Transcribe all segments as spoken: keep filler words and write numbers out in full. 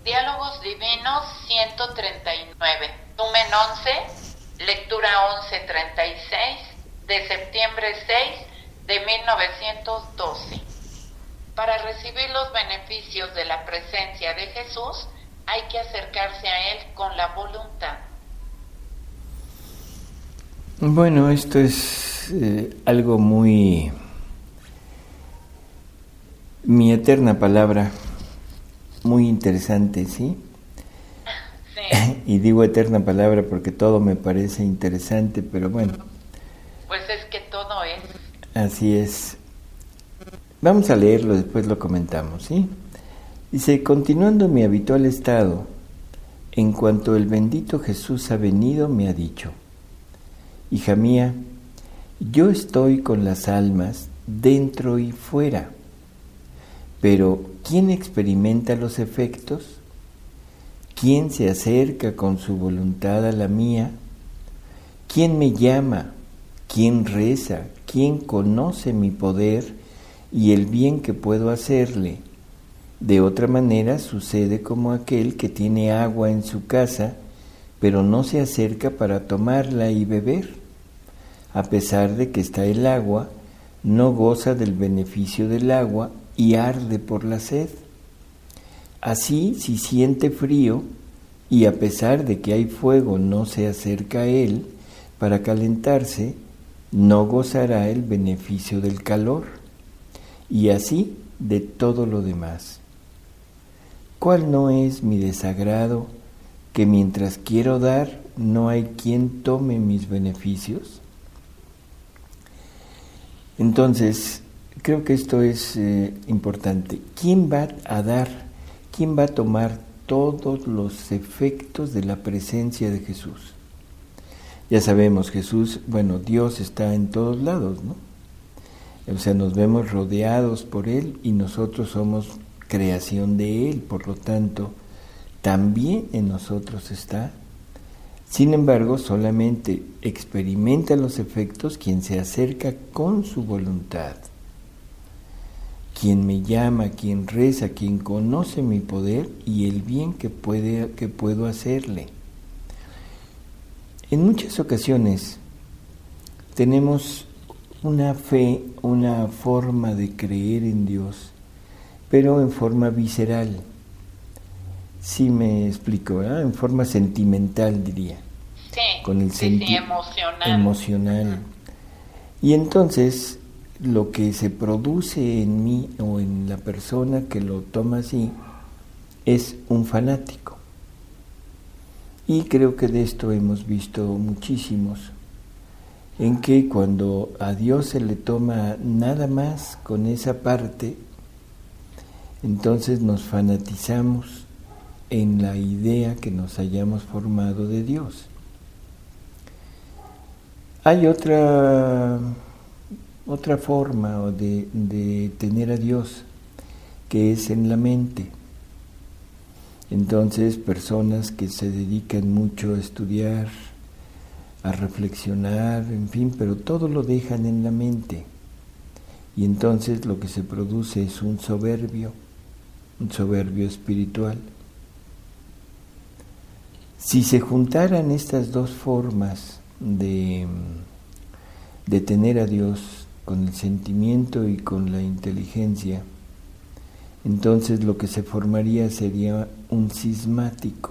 Diálogos Divinos ciento treinta y nueve, Numen once, lectura once treinta y seis, de septiembre seis de mil novecientos doce. Para recibir los beneficios de la presencia de Jesús, hay que acercarse a Él con la voluntad. Bueno, esto es eh, algo muy... mi eterna palabra, muy interesante, ¿sí? Sí. Y digo eterna palabra porque todo me parece interesante, pero bueno. Pues es que todo es. Así es. Vamos a leerlo, después lo comentamos, ¿sí? Dice, continuando mi habitual estado, en cuanto el bendito Jesús ha venido, me ha dicho, hija mía, yo estoy con las almas dentro y fuera, pero ¿quién experimenta los efectos? ¿Quién se acerca con su voluntad a la mía? ¿Quién me llama? ¿Quién reza? ¿Quién conoce mi poder y el bien que puedo hacerle? De otra manera sucede como aquel que tiene agua en su casa, pero no se acerca para tomarla y beber. A pesar de que está el agua, no goza del beneficio del agua y arde por la sed. Así, si siente frío y a pesar de que hay fuego no se acerca a él para calentarse, no gozará el beneficio del calor, y así de todo lo demás. ¿Cuál no es mi desagrado que mientras quiero dar no hay quien tome mis beneficios? Entonces, creo que esto es eh, importante. ¿Quién va a dar? ¿Quién va a tomar todos los efectos de la presencia de Jesús? Ya sabemos, Jesús, bueno, Dios está en todos lados, ¿no? O sea, nos vemos rodeados por Él y nosotros somos creación de Él, por lo tanto, también en nosotros está. Sin embargo, solamente experimenta los efectos quien se acerca con su voluntad. Quien me llama, quien reza, quien conoce mi poder y el bien que, puede, que puedo hacerle. En muchas ocasiones tenemos una fe, una forma de creer en Dios, pero en forma visceral. Sí me explico, ¿verdad? En forma sentimental, diría. Sí, con el sí, senti- sí, emocional. Emocional. Y entonces, lo que se produce en mí o en la persona que lo toma así es un fanático. Y creo que de esto hemos visto muchísimos, en que cuando a Dios se le toma nada más con esa parte, entonces nos fanatizamos en la idea que nos hayamos formado de Dios. Hay otra, otra forma de, de tener a Dios, que es en la mente. Entonces, personas que se dedican mucho a estudiar, a reflexionar, en fin, pero todo lo dejan en la mente. Y entonces lo que se produce es un soberbio, un soberbio espiritual. Si se juntaran estas dos formas de, de tener a Dios con el sentimiento y con la inteligencia, entonces lo que se formaría sería un cismático.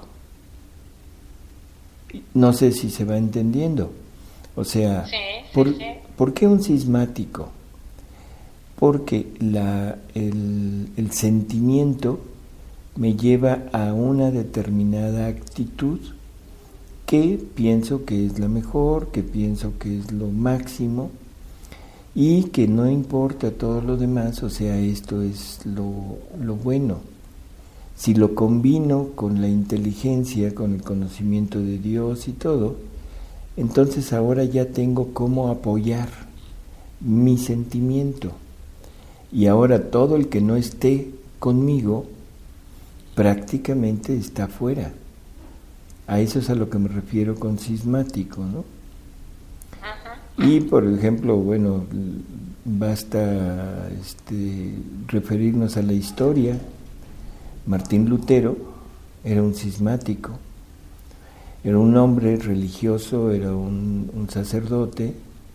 No sé si se va entendiendo. O sea, sí, sí, ¿por, sí. ¿por qué un cismático? Porque la, el, el sentimiento me lleva a una determinada actitud que pienso que es la mejor, que pienso que es lo máximo y que no importa todo lo demás, o sea, esto es lo, lo bueno. Si lo combino con la inteligencia, con el conocimiento de Dios y todo, entonces ahora ya tengo cómo apoyar mi sentimiento. Y ahora todo el que no esté conmigo prácticamente está fuera. A eso es a lo que me refiero con cismático, ¿no? Ajá. Y por ejemplo, bueno, basta, este, referirnos a la historia. Martín Lutero era un cismático, era un hombre religioso, era un, un sacerdote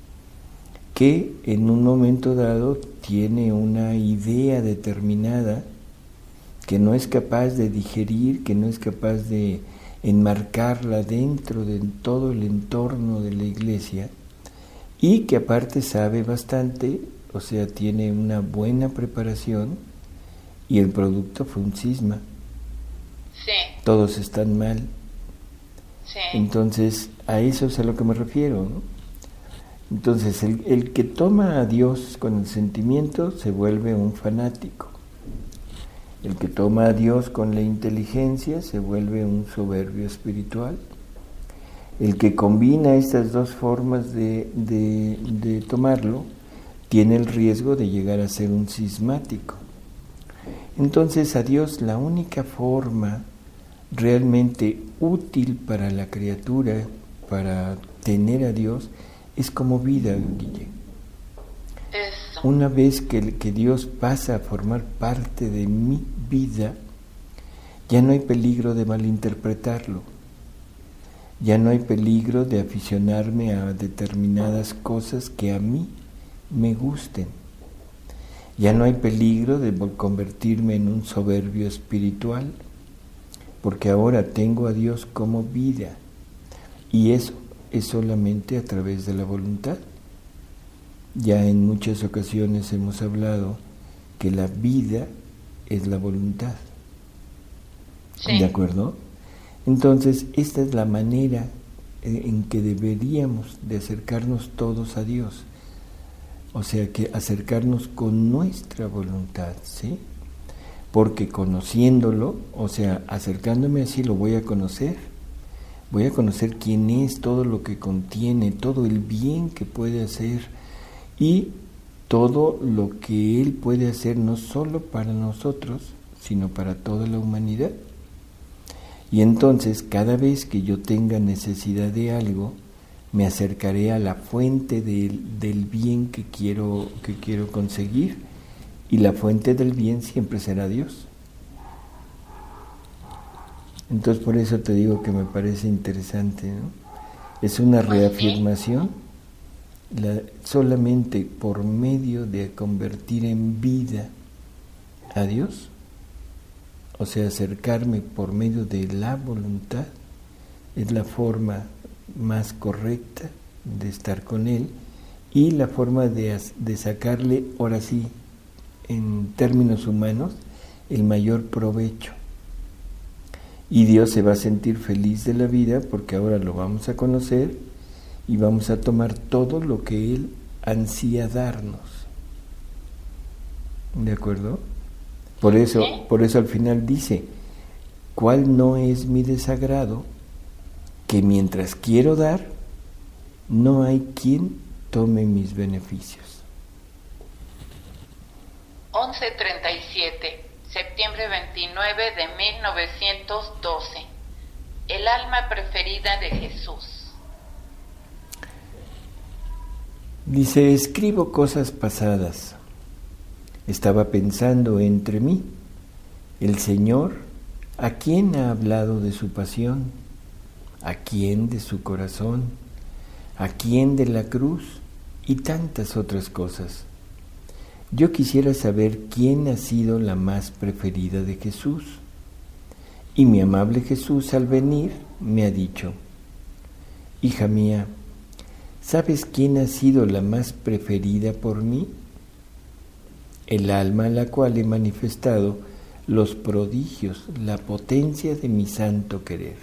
que en un momento dado tiene una idea determinada que no es capaz de digerir, que no es capaz de enmarcarla dentro de todo el entorno de la iglesia, y que aparte sabe bastante, o sea, tiene una buena preparación, y el producto fue un cisma. Sí. Todos están mal. Sí. Entonces, a eso es a lo que me refiero, ¿no? Entonces, el, el que toma a Dios con el sentimiento se vuelve un fanático. El que toma a Dios con la inteligencia se vuelve un soberbio espiritual. El que combina estas dos formas de, de, de tomarlo tiene el riesgo de llegar a ser un cismático. Entonces, a Dios la única forma realmente útil para la criatura, para tener a Dios, es como vida, Guille. Eso. Una vez que, que Dios pasa a formar parte de mi vida, ya no hay peligro de malinterpretarlo, ya no hay peligro de aficionarme a determinadas cosas que a mí me gusten, ya no hay peligro de convertirme en un soberbio espiritual, porque ahora tengo a Dios como vida, y eso es solamente a través de la voluntad. Ya en muchas ocasiones hemos hablado que la vida es la voluntad. Sí. ¿De acuerdo? Entonces, esta es la manera en que deberíamos de acercarnos todos a Dios. O sea, que acercarnos con nuestra voluntad, ¿sí? Porque conociéndolo, o sea, acercándome así, lo voy a conocer. Voy a conocer quién es, todo lo que contiene, todo el bien que puede hacer y todo lo que Él puede hacer no solo para nosotros, sino para toda la humanidad. Y entonces, cada vez que yo tenga necesidad de algo, me acercaré a la fuente del, del bien que quiero, que quiero conseguir, y la fuente del bien siempre será Dios. Entonces, por eso te digo que me parece interesante, ¿no? Es una reafirmación, la, solamente por medio de convertir en vida a Dios, o sea, acercarme por medio de la voluntad, es la forma más correcta de estar con Él y la forma de, de sacarle, ahora sí, en términos humanos, el mayor provecho. Y Dios se va a sentir feliz de la vida porque ahora lo vamos a conocer y vamos a tomar todo lo que Él ansía darnos. ¿De acuerdo? Por eso, por eso al final dice, ¿cuál no es mi desagrado? Que mientras quiero dar, no hay quien tome mis beneficios. once treinta y siete, septiembre veintinueve de mil novecientos doce. El alma preferida de Jesús. Dice, escribo cosas pasadas. Estaba pensando entre mí, el Señor, ¿a quién ha hablado de su pasión? ¿A quién de su corazón? ¿A quién de la cruz? Y tantas otras cosas. Yo quisiera saber quién ha sido la más preferida de Jesús. Y mi amable Jesús al venir me ha dicho, hija mía, ¿sabes quién ha sido la más preferida por mí? El alma a la cual he manifestado los prodigios, la potencia de mi santo querer.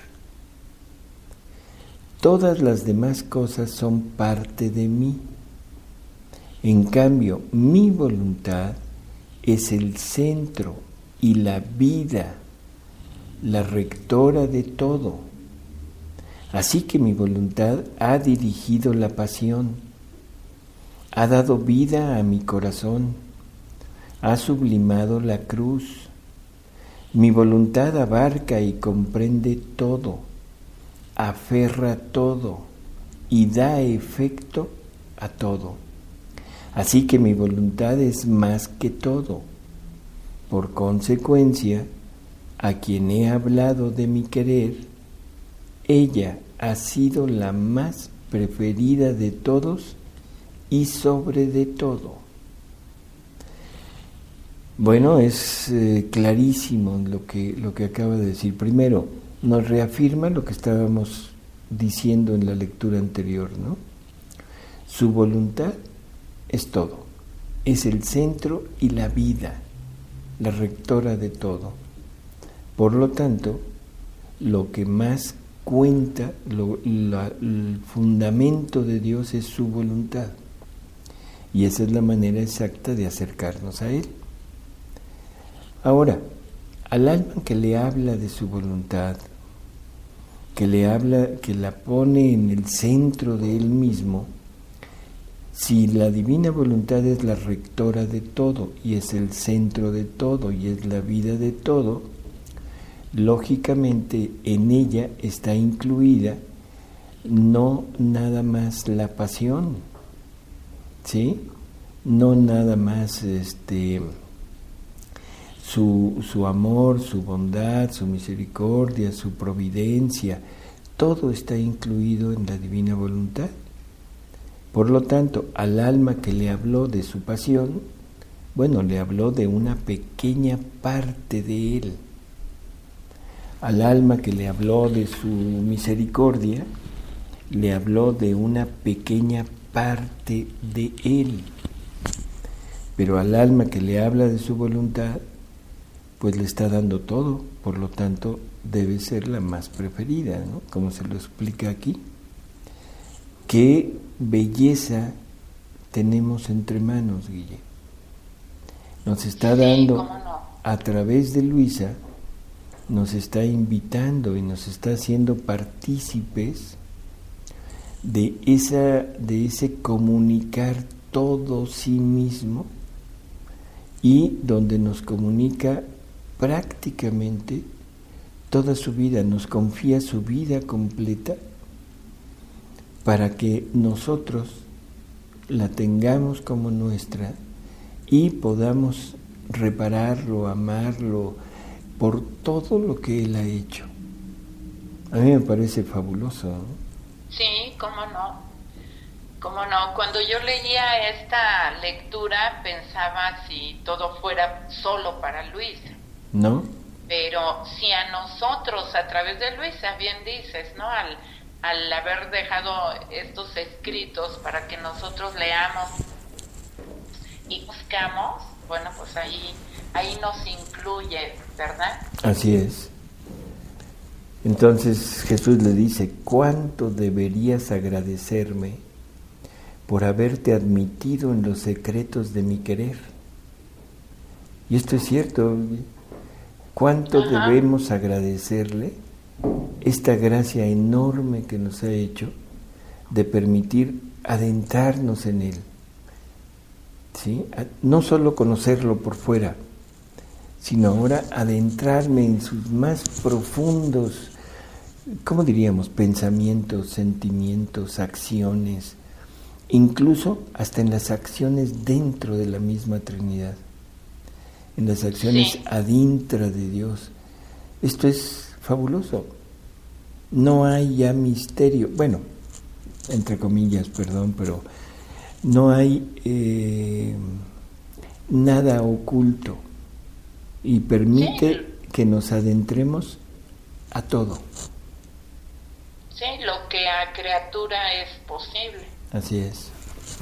Todas las demás cosas son parte de mí. En cambio, mi voluntad es el centro y la vida, la rectora de todo. Así que mi voluntad ha dirigido la pasión, ha dado vida a mi corazón, ha sublimado la cruz. Mi voluntad abarca y comprende todo, aferra todo y da efecto a todo. Así que mi voluntad es más que todo. Por consecuencia, a quien he hablado de mi querer, ella ha sido la más preferida de todos y sobre de todo. Bueno, es eh, clarísimo lo que, lo que acaba de decir. Primero, nos reafirma lo que estábamos diciendo en la lectura anterior, ¿no? Su voluntad es todo, es el centro y la vida, la rectora de todo. Por lo tanto, lo que más cuenta, lo, la, el fundamento de Dios es su voluntad. Y esa es la manera exacta de acercarnos a Él. Ahora, al alma que le habla de su voluntad, que le habla, que la pone en el centro de Él mismo, si la divina voluntad es la rectora de todo, y es el centro de todo, y es la vida de todo, lógicamente en ella está incluida no nada más la pasión, ¿sí? No nada más este su, su amor, su bondad, su misericordia, su providencia, todo está incluido en la divina voluntad. Por lo tanto, al alma que le habló de su pasión, bueno, le habló de una pequeña parte de Él. Al alma que le habló de su misericordia, le habló de una pequeña parte de Él. Pero al alma que le habla de su voluntad, pues le está dando todo, por lo tanto debe ser la más preferida, ¿no? Como se lo explica aquí. ¿Qué belleza tenemos entre manos, Guille? Nos está dando, sí, ¿cómo no? A través de Luisa, nos está invitando y nos está haciendo partícipes de esa, de ese comunicar todo sí mismo, y donde nos comunica prácticamente toda su vida, nos confía su vida completa para que nosotros la tengamos como nuestra y podamos repararlo, amarlo por todo lo que Él ha hecho. A mí me parece fabuloso, ¿no? Sí, cómo no. Cómo no. Cuando yo leía esta lectura pensaba si todo fuera solo para Luisa. ¿No? Pero si a nosotros, a través de Luisa, bien dices, ¿no? Al, al haber dejado estos escritos para que nosotros leamos y buscamos, bueno, pues ahí, ahí nos incluye, ¿verdad? Así es. Entonces Jesús le dice, ¿cuánto deberías agradecerme por haberte admitido en los secretos de mi querer? Y esto es cierto. ¿Cuánto Ajá. debemos agradecerle esta gracia enorme que nos ha hecho de permitir adentrarnos en Él? ¿Sí? No solo conocerlo por fuera, sino ahora adentrarme en sus más profundos, ¿cómo diríamos?, pensamientos, sentimientos, acciones, incluso hasta en las acciones dentro de la misma Trinidad, en las acciones sí. adintra de Dios. Esto es fabuloso. No hay ya misterio, bueno, entre comillas, perdón, pero no hay eh, nada oculto, y permite sí. que nos adentremos a todo. Sí, lo que a criatura es posible. Así es.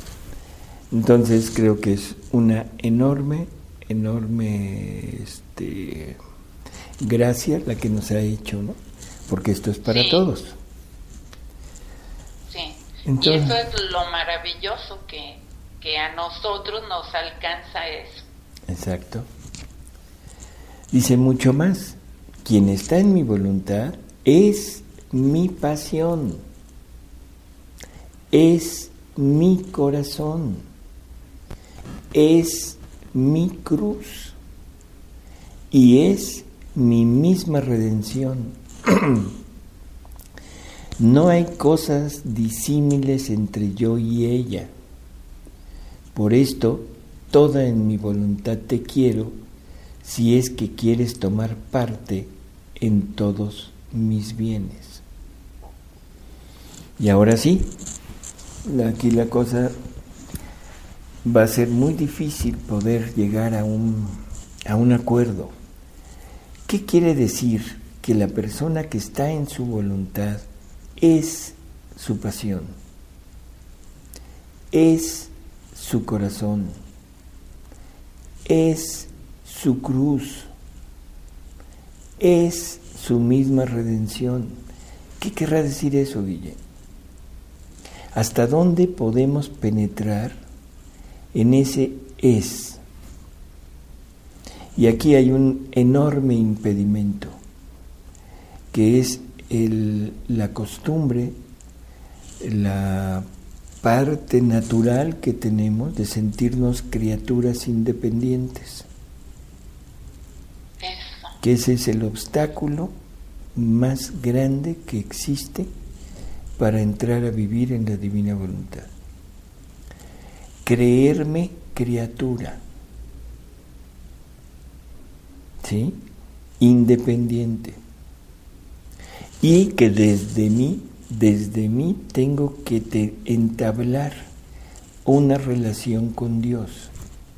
Entonces creo que es una enorme, enorme este, gracia la que nos ha hecho, ¿no? Porque esto es para sí. todos. Sí. Entonces, y eso es lo maravilloso que, que a nosotros nos alcanza eso. Exacto. Dice mucho más, quien está en mi voluntad es mi pasión, es mi corazón, es mi cruz y es mi misma redención. No hay cosas disímiles entre yo y ella. Por esto, toda en mi voluntad te quiero, si es que quieres tomar parte en todos mis bienes. Y ahora sí, aquí la cosa va a ser muy difícil poder llegar a un, a un acuerdo. ¿Qué quiere decir? Que la persona que está en su voluntad es su pasión, es su corazón, es su cruz, es su misma redención. ¿Qué querrá decir eso, Guille? ¿Hasta dónde podemos penetrar en ese es? Y aquí hay un enorme impedimento, que es el, la costumbre, la parte natural que tenemos de sentirnos criaturas independientes. Eso. Que ese es el obstáculo más grande que existe para entrar a vivir en la divina voluntad. Creerme criatura, ¿sí? Independiente. Y que desde mí, desde mí tengo que te entablar una relación con Dios.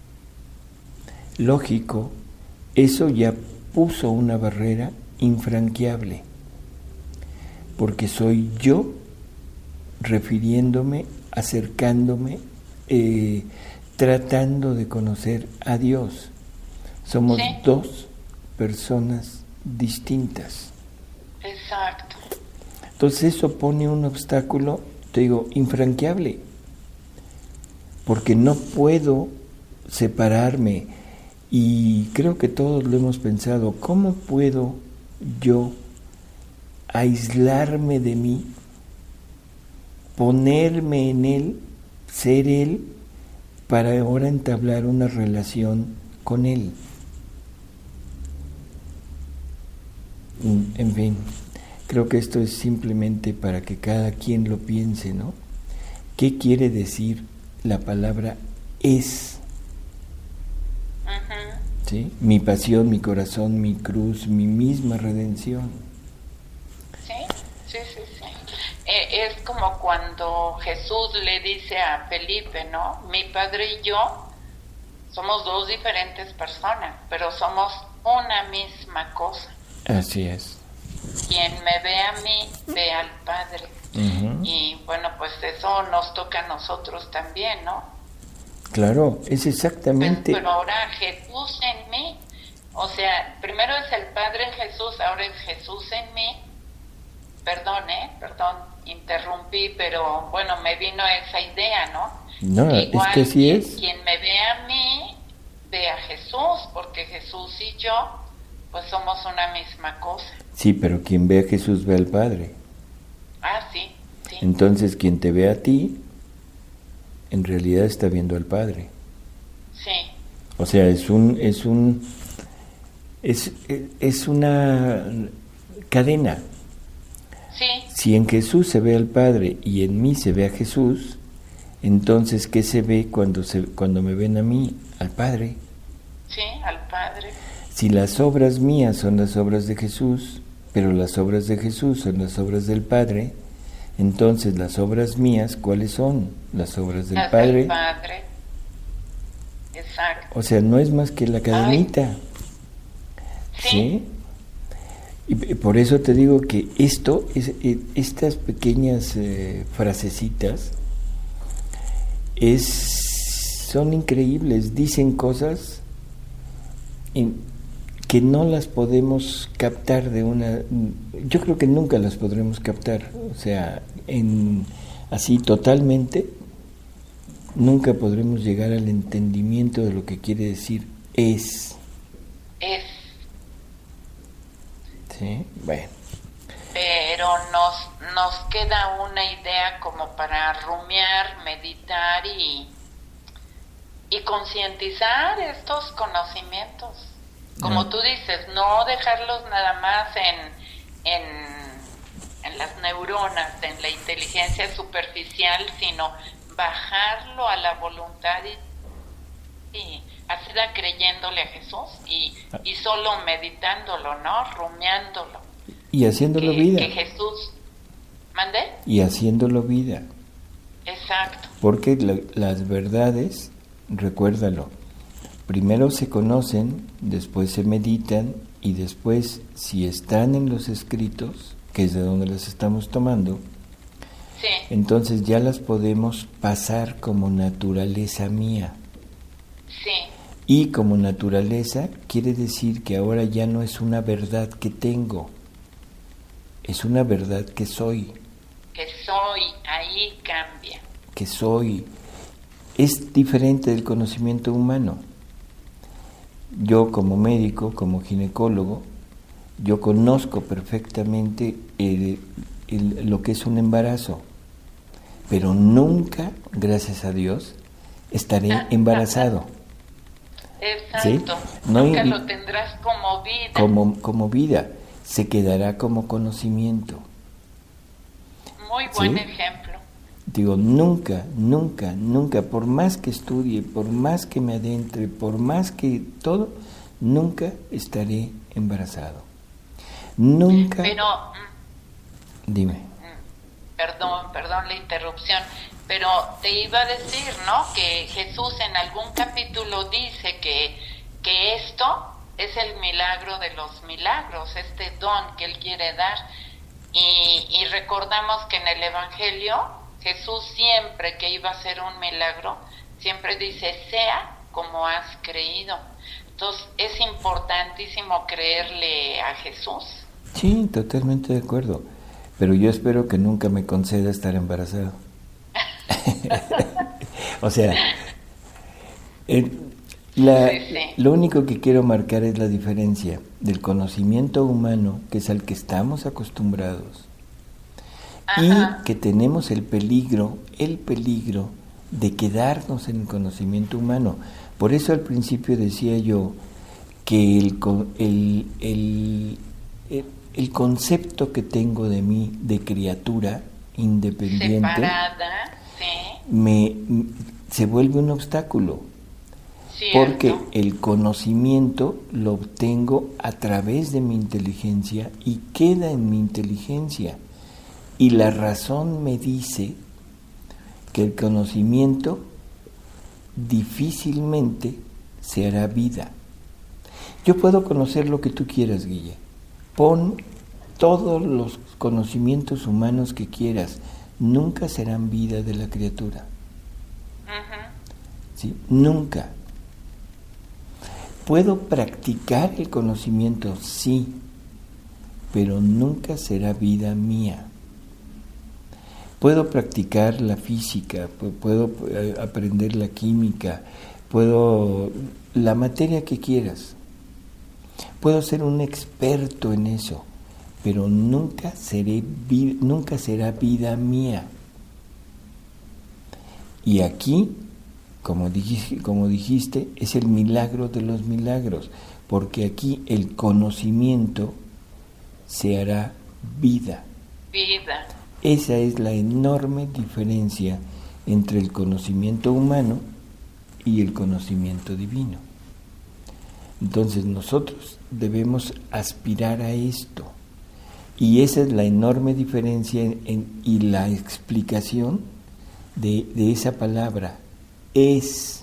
Lógico, eso ya puso una barrera infranqueable, porque soy yo refiriéndome, acercándome, eh, tratando de conocer a Dios. Somos ¿Sí? dos personas distintas. Exacto. Entonces eso pone un obstáculo, te digo, infranqueable, porque no puedo separarme, y creo que todos lo hemos pensado, ¿cómo puedo yo aislarme de mí, ponerme en Él, ser Él, para ahora entablar una relación con Él? En fin, creo que esto es simplemente para que cada quien lo piense, ¿no? ¿Qué quiere decir la palabra es? Uh-huh. ¿Sí? Mi pasión, mi corazón, mi cruz, mi misma redención. Sí, sí, sí, sí. Eh, es como cuando Jesús le dice a Felipe, ¿no? Mi padre y yo somos dos diferentes personas, pero somos una misma cosa. Así es. Quien me ve a mí, ve al Padre. Uh-huh. Y bueno, pues eso nos toca a nosotros también, ¿no? Claro, es exactamente... Pero, pero ahora Jesús en mí, o sea, primero es el Padre en Jesús, ahora es Jesús en mí. Perdón, ¿eh? Perdón, interrumpí, pero bueno, me vino esa idea, ¿no? No, que igual, es que así es. Quien me ve a mí, ve a Jesús, porque Jesús y yo pues somos una misma cosa. Sí, pero quien ve a Jesús ve al Padre. Ah, sí, sí. Entonces, quien te ve a ti, en realidad está viendo al Padre. Sí. O sea, es un, es un, es, es una cadena. Sí. Si en Jesús se ve al Padre y en mí se ve a Jesús, entonces, ¿qué se ve cuando se, cuando me ven a mí? Al Padre. Sí, al Padre. Si las obras mías son las obras de Jesús, pero las obras de Jesús son las obras del Padre, entonces las obras mías, ¿cuáles son? Las obras del las Padre. Del Padre. Exacto. O sea, no es más que la cadenita. Sí. ¿Sí? Y por eso te digo que esto, es, estas pequeñas eh, frasecitas, es, son increíbles, dicen cosas en, que no las podemos captar de una, yo creo que nunca las podremos captar, o sea, en así totalmente, nunca podremos llegar al entendimiento de lo que quiere decir es. Es. Sí, bueno. Pero nos, nos queda una idea como para rumiar, meditar y, y concientizar estos conocimientos. Como no. Tú dices, no dejarlos nada más en, en, en las neuronas, en la inteligencia superficial, sino bajarlo a la voluntad y, y así da creyéndole a Jesús y, y solo meditándolo, ¿no? Rumiándolo. Y haciéndolo que, vida. Que Jesús, ¿mande? Y haciéndolo vida. Exacto. Porque la, las verdades, recuérdalo, primero se conocen, después se meditan y después, si están en los escritos, que es de donde las estamos tomando, sí. Entonces ya las podemos pasar como naturaleza mía. Sí. Y como naturaleza quiere decir que ahora ya no es una verdad que tengo, es una verdad que soy. Que soy, ahí cambia. Que soy. Es diferente del conocimiento humano. Yo como médico, como ginecólogo, yo conozco perfectamente el, el, lo que es un embarazo, pero nunca, gracias a Dios, estaré embarazado. Exacto. ¿Sí? No, nunca lo tendrás como vida. Como, como vida, se quedará como conocimiento. Muy buen ¿Sí? ejemplo. Digo, nunca, nunca, nunca, por más que estudie, por más que me adentre, por más que todo, nunca estaré embarazado. Nunca. Pero, dime. Perdón, perdón la interrupción, pero te iba a decir, ¿no? Que Jesús en algún capítulo dice que, que esto es el milagro de los milagros, este don que Él quiere dar. Y, y recordamos que en el Evangelio Jesús siempre que iba a hacer un milagro, siempre dice, sea como has creído. Entonces es importantísimo creerle a Jesús. Sí, totalmente de acuerdo. Pero yo espero que nunca me conceda estar embarazado. O sea, eh, la, sí, sí. Lo único que quiero marcar es la diferencia del conocimiento humano, que es al que estamos acostumbrados, ajá, y que tenemos el peligro, el peligro de quedarnos en el conocimiento humano. Por eso al principio decía yo que el, el, el, el, el concepto que tengo de mí, de criatura independiente, separada, sí, me, se vuelve un obstáculo. Cierto. Porque el conocimiento lo obtengo a través de mi inteligencia y queda en mi inteligencia. Y la razón me dice que el conocimiento difícilmente se hará vida. Yo puedo conocer lo que tú quieras, Guille. Pon todos los conocimientos humanos que quieras, nunca serán vida de la criatura. Uh-huh. ¿Sí? Nunca. Puedo practicar el conocimiento, sí, pero nunca será vida mía. Puedo practicar la física, puedo aprender la química, puedo la materia que quieras. Puedo ser un experto en eso, pero nunca seré nunca será vida mía. Y aquí, como dijiste, como dijiste, es el milagro de los milagros, porque aquí el conocimiento se hará vida. Vida. Esa es la enorme diferencia entre el conocimiento humano y el conocimiento divino. Entonces nosotros debemos aspirar a esto. Y esa es la enorme diferencia en, en, y la explicación de, de esa palabra, es.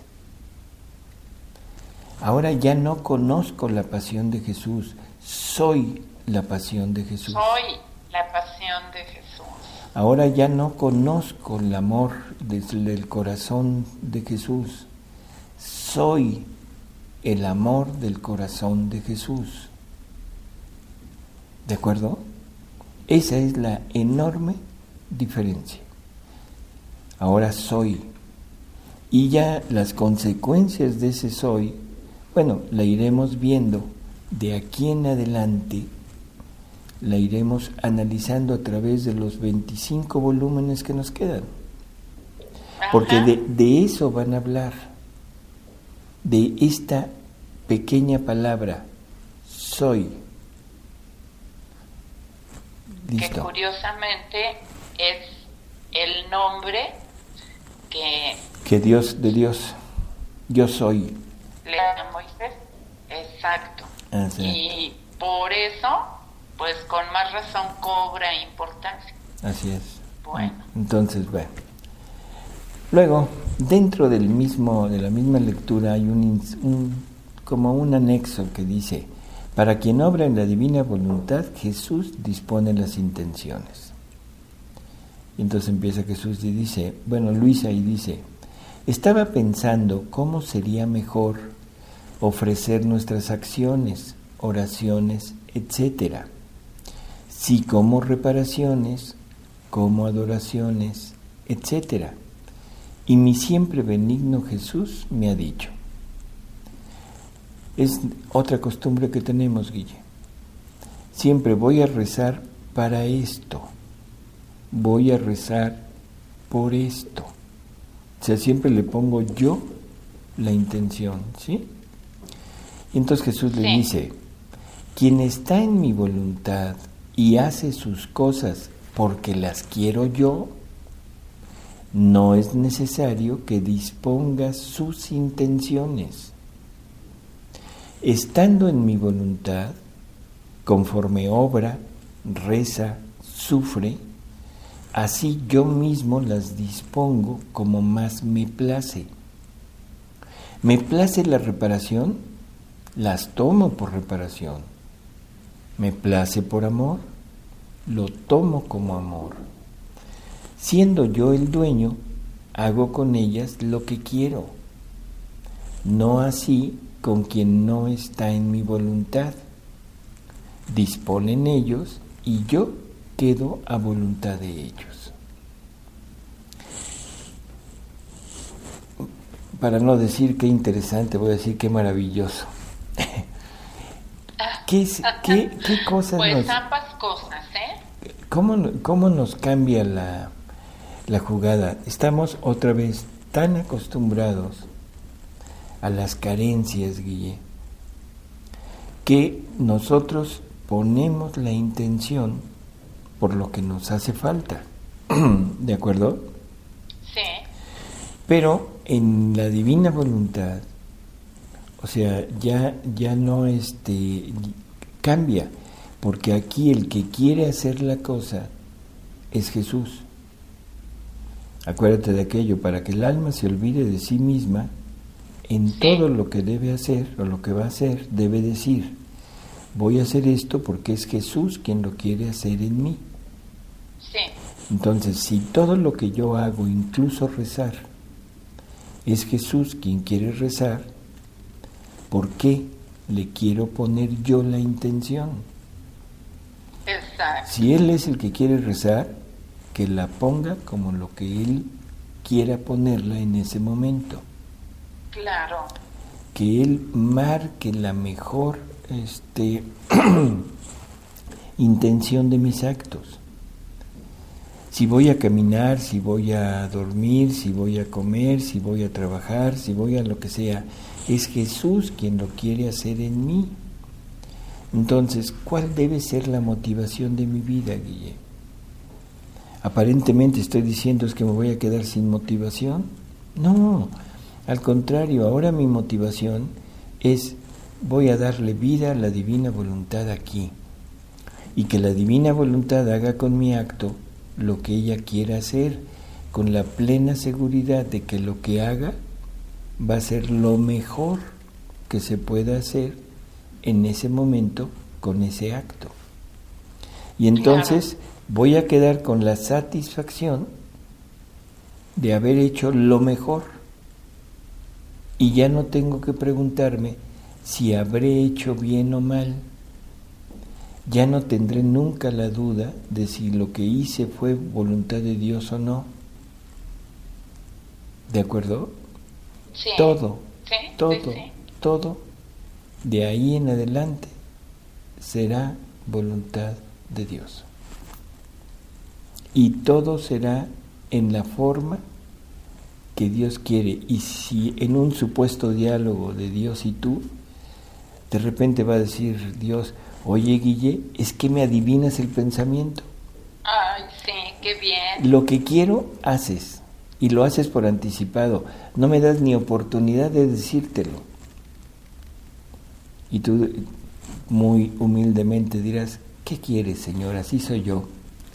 Ahora ya no conozco la pasión de Jesús, soy la pasión de Jesús. Soy la pasión de Jesús. Ahora ya no conozco el amor desde el corazón de Jesús, soy el amor del corazón de Jesús. ¿De acuerdo? Esa es la enorme diferencia. Ahora soy. Y ya las consecuencias de ese soy, bueno, la iremos viendo de aquí en adelante, la iremos analizando a través de los veinticinco volúmenes que nos quedan. Porque de, de eso van a hablar, de esta pequeña palabra, soy. Listo. Que curiosamente es el nombre que... Que Dios, de Dios, yo soy. le a Moisés. Exacto. Ah, sí. Y por eso, pues con más razón cobra importancia. Así es. Bueno. Entonces, bueno. Luego, dentro del mismo, de la misma lectura hay un, un como un anexo que dice: para quien obra en la divina voluntad, Jesús dispone las intenciones. Y entonces empieza Jesús y dice, bueno, Luisa y dice, estaba pensando cómo sería mejor ofrecer nuestras acciones, oraciones, etcétera. Si como reparaciones, como adoraciones, etcétera. Y mi siempre benigno Jesús me ha dicho. Es otra costumbre que tenemos, Guille. Siempre voy a rezar para esto. Voy a rezar por esto. O sea, siempre le pongo yo la intención, ¿sí? Y entonces Jesús le Sí. dice, quien está en mi voluntad y hace sus cosas porque las quiero yo, no es necesario que disponga sus intenciones. Estando en mi voluntad, conforme obra, reza, sufre, así yo mismo las dispongo como más me place. ¿Me place la reparación? Las tomo por reparación. ¿Me place por amor? Lo tomo como amor. Siendo yo el dueño, hago con ellas lo que quiero. No así con quien no está en mi voluntad. Disponen ellos y yo quedo a voluntad de ellos. Para no decir qué interesante, voy a decir qué maravilloso. ¿Qué, es- qué, qué cosas Pues nos... ambas cosas, ¿eh? ¿Cómo, cómo nos cambia la, la jugada? Estamos otra vez tan acostumbrados a las carencias, Guille, que nosotros ponemos la intención por lo que nos hace falta. ¿De acuerdo? Sí. Pero en la divina voluntad, o sea, ya, ya no este, cambia, porque aquí el que quiere hacer la cosa es Jesús. Acuérdate de aquello, para que el alma se olvide de sí misma, en Sí. todo lo que debe hacer o lo que va a hacer, debe decir, voy a hacer esto porque es Jesús quien lo quiere hacer en mí. Sí. Entonces, si todo lo que yo hago, incluso rezar, es Jesús quien quiere rezar, ¿por qué le quiero poner yo la intención? Exacto. Si Él es el que quiere rezar, que la ponga como lo que Él quiera ponerla en ese momento. Claro. Que Él marque la mejor este, intención de mis actos. Si voy a caminar, si voy a dormir, si voy a comer, si voy a trabajar, si voy a lo que sea, es Jesús quien lo quiere hacer en mí. Entonces, ¿cuál debe ser la motivación de mi vida, Guille? Aparentemente estoy diciendo es que me voy a quedar sin motivación. No, al contrario, ahora mi motivación es voy a darle vida a la divina voluntad aquí y que la divina voluntad haga con mi acto lo que ella quiera hacer, con la plena seguridad de que lo que haga va a ser lo mejor que se pueda hacer en ese momento con ese acto. Y entonces claro, voy a quedar con la satisfacción de haber hecho lo mejor y ya no tengo que preguntarme si habré hecho bien o mal. Ya no tendré nunca la duda de si lo que hice fue voluntad de Dios o no. ¿De acuerdo? Sí. Todo, Sí, todo, sí, sí. todo, de ahí en adelante será voluntad de Dios. Y todo será en la forma que Dios quiere. Y si en un supuesto diálogo de Dios y tú, de repente va a decir Dios, oye Guille, es que me adivinas el pensamiento. Ay, sí, qué bien. Lo que quiero, haces. Y lo haces por anticipado. No me das ni oportunidad de decírtelo. Y tú muy humildemente dirás, ¿qué quieres, Señor? Así soy yo.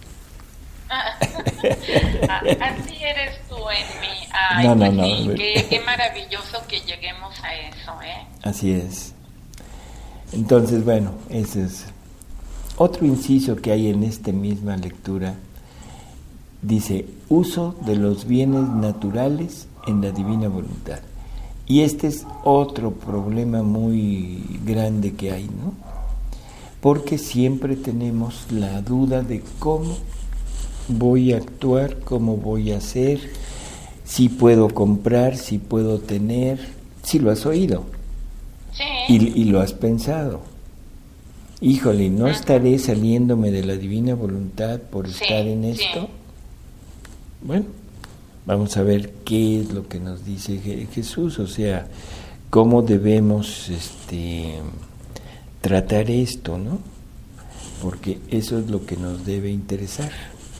Así eres tú en mí. Ay, no, no, pues no. Sí, qué, qué maravilloso que lleguemos a eso, ¿eh? Así es. Entonces, bueno, ese es otro inciso que hay en esta misma lectura. Dice, uso de los bienes naturales en la divina voluntad. Y este es otro problema muy grande que hay, ¿no? Porque siempre tenemos la duda de cómo voy a actuar, cómo voy a hacer, si puedo comprar, si puedo tener, si lo has oído. Sí. Y, y lo has pensado. Híjole, ¿no uh-huh. estaré saliéndome de la divina voluntad por sí, estar en esto? Sí. Bueno, vamos a ver qué es lo que nos dice Jesús, o sea, cómo debemos este, tratar esto, ¿no? Porque eso es lo que nos debe interesar.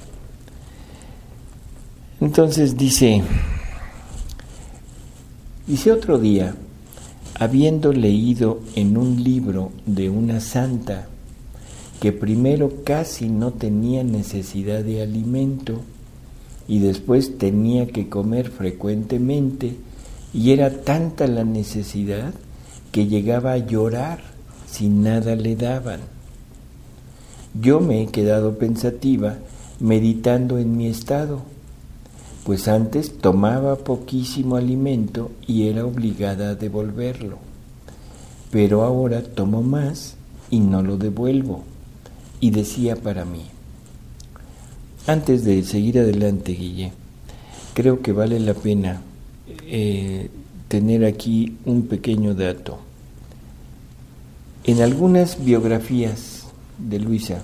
Entonces dice, dice otro día, habiendo leído en un libro de una santa que primero casi no tenía necesidad de alimento y después tenía que comer frecuentemente, y era tanta la necesidad que llegaba a llorar si nada le daban. Yo me he quedado pensativa meditando en mi estado, pues antes tomaba poquísimo alimento y era obligada a devolverlo, pero ahora tomo más y no lo devuelvo. Y decía para mí, antes de seguir adelante, Guille, creo que vale la pena eh, tener aquí un pequeño dato. En algunas biografías de Luisa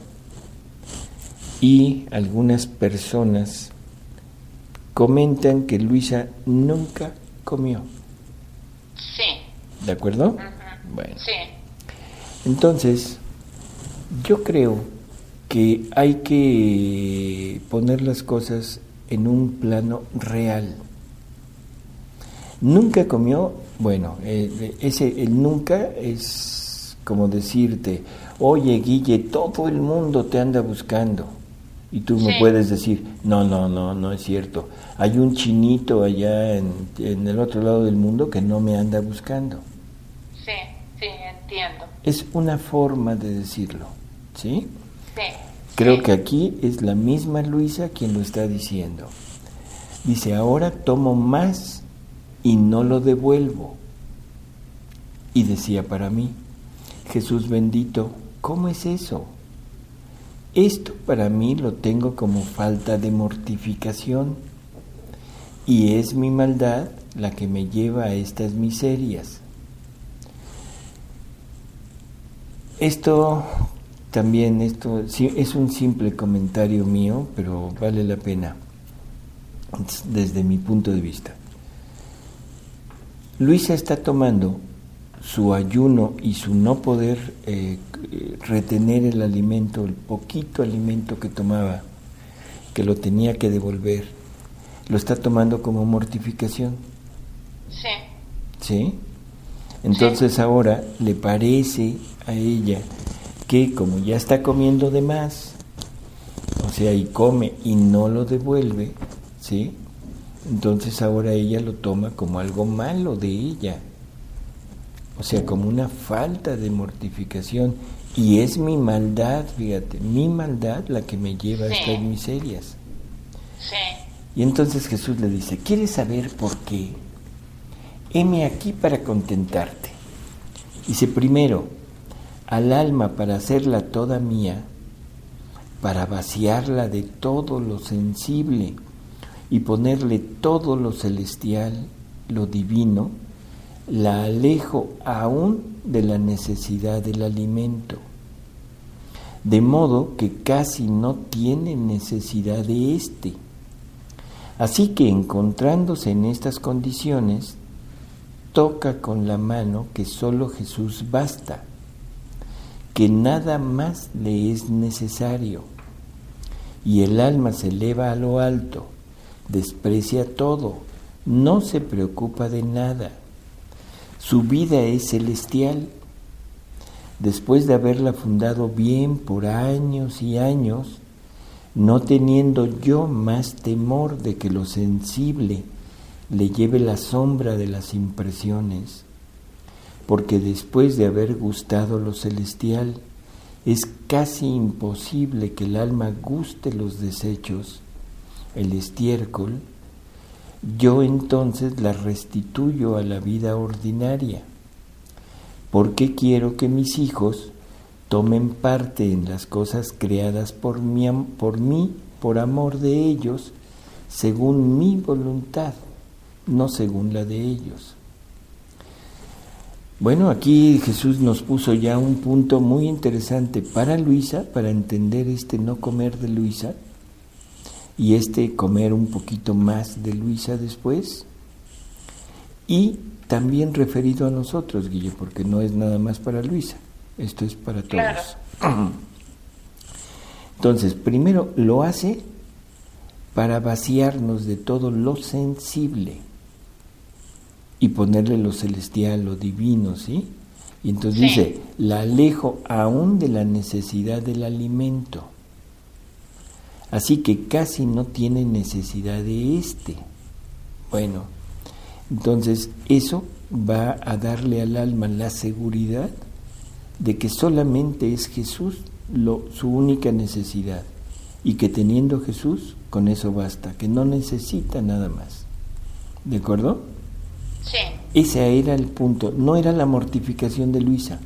y algunas personas comentan que Luisa nunca comió. Sí. ¿De acuerdo? Uh-huh. Bueno. Sí. Entonces, yo creo que hay que poner las cosas en un plano real. Nunca comió, bueno, eh, ese el nunca es como decirte, oye, Guille, todo el mundo te anda buscando. Y tú sí. me puedes decir, no, no, no, no es cierto. Hay un chinito allá en, en el otro lado del mundo que no me anda buscando. Sí, sí, entiendo. Es una forma de decirlo, ¿sí? Sí. Creo sí. que aquí es la misma Luisa quien lo está diciendo. Dice, ahora tomo más y no lo devuelvo. Y decía para mí, Jesús bendito, ¿cómo es eso? Esto para mí lo tengo como falta de mortificación, y es mi maldad la que me lleva a estas miserias. Esto también, esto es un simple comentario mío, pero vale la pena desde mi punto de vista. Luisa está tomando su ayuno y su no poder eh, retener el alimento, el poquito alimento que tomaba, que lo tenía que devolver, lo está tomando como mortificación. Sí. ¿Sí? Entonces sí. Ahora le parece a ella que como ya está comiendo de más, o sea, y come y no lo devuelve, ¿sí? Entonces ahora ella lo toma como algo malo de ella. O sea, como una falta de mortificación. Y es mi maldad, fíjate, mi maldad la que me lleva sí. a estas miserias. Sí. Y entonces Jesús le dice, ¿quieres saber por qué? Heme aquí para contentarte. Dice, primero, al alma para hacerla toda mía, para vaciarla de todo lo sensible y ponerle todo lo celestial, lo divino, la alejo aún de la necesidad del alimento, de modo que casi no tiene necesidad de éste. Así que encontrándose en estas condiciones, toca con la mano que solo Jesús basta, que nada más le es necesario, y el alma se eleva a lo alto, desprecia todo, no se preocupa de nada. Su vida es celestial después de haberla fundado bien por años y años, no teniendo yo más temor de que lo sensible le lleve la sombra de las impresiones, porque después de haber gustado lo celestial, es casi imposible que el alma guste los desechos, el estiércol. Yo entonces la restituyo a la vida ordinaria, porque quiero que mis hijos tomen parte en las cosas creadas por mí, por mí, por amor de ellos, según mi voluntad, no según la de ellos. Bueno, aquí Jesús nos puso ya un punto muy interesante para Luisa, para entender este no comer de Luisa y este comer un poquito más de Luisa después, y también referido a nosotros, Guille, porque no es nada más para Luisa, esto es para todos. Claro. Entonces, primero lo hace para vaciarnos de todo lo sensible y ponerle lo celestial, lo divino, ¿sí? Y entonces sí. Dice, la alejo aún de la necesidad del alimento, así que casi no tiene necesidad de este. Bueno, entonces eso va a darle al alma la seguridad de que solamente es Jesús lo, su única necesidad, y que teniendo Jesús, con eso basta, que no necesita nada más. ¿De acuerdo? Sí. Ese era el punto, no era la mortificación de Luisa,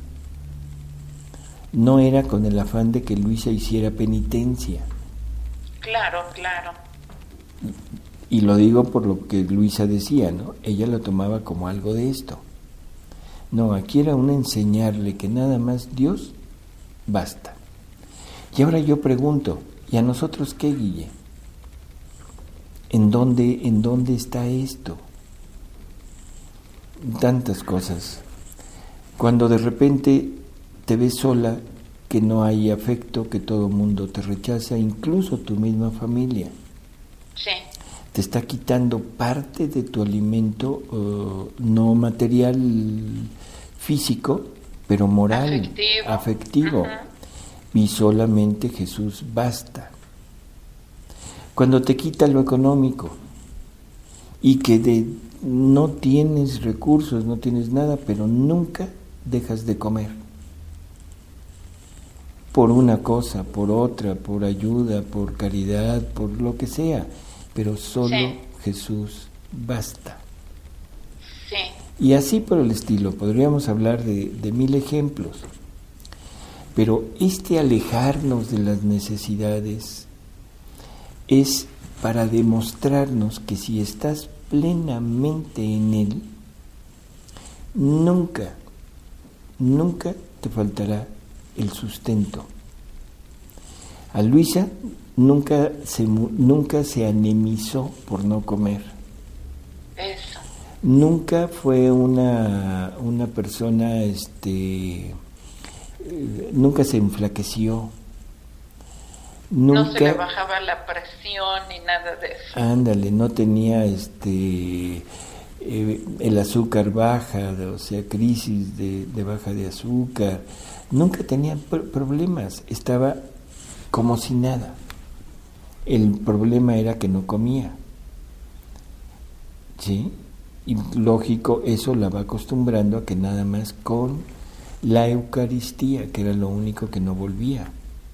no era con el afán de que Luisa hiciera penitencia. Claro, claro. Y lo digo por lo que Luisa decía, ¿no? Ella lo tomaba como algo de esto. No, aquí era un enseñarle que nada más Dios basta. Y ahora yo pregunto, ¿y a nosotros qué, Guille? ¿En dónde, en dónde está esto? Tantas cosas. Cuando de repente te ves sola, que no hay afecto, que todo el mundo te rechaza, incluso tu misma familia. Sí. Te está quitando parte de tu alimento, uh, no material físico, pero moral, afectivo. afectivo. Uh-huh. Y solamente Jesús basta. Cuando te quita lo económico y que de, no tienes recursos, no tienes nada, pero nunca dejas de comer. Por una cosa, por otra, por ayuda, por caridad, por lo que sea, pero solo sí. Jesús basta. Sí. Y así por el estilo, podríamos hablar de, de mil ejemplos, pero este alejarnos de las necesidades es para demostrarnos que si estás plenamente en Él, nunca, nunca te faltará el sustento. A Luisa nunca se, nunca se anemizó por no comer. Eso. Nunca fue una, una persona, este, eh, nunca se enflaqueció. Nunca, no se le bajaba la presión ni nada de eso. Ándale, no tenía este eh, el azúcar baja, o sea, crisis de, de baja de azúcar. Nunca tenía pr- problemas, estaba como si nada. El problema era que no comía. ¿Sí? Y lógico, eso la va acostumbrando a que nada más con la Eucaristía, que era lo único que no volvía.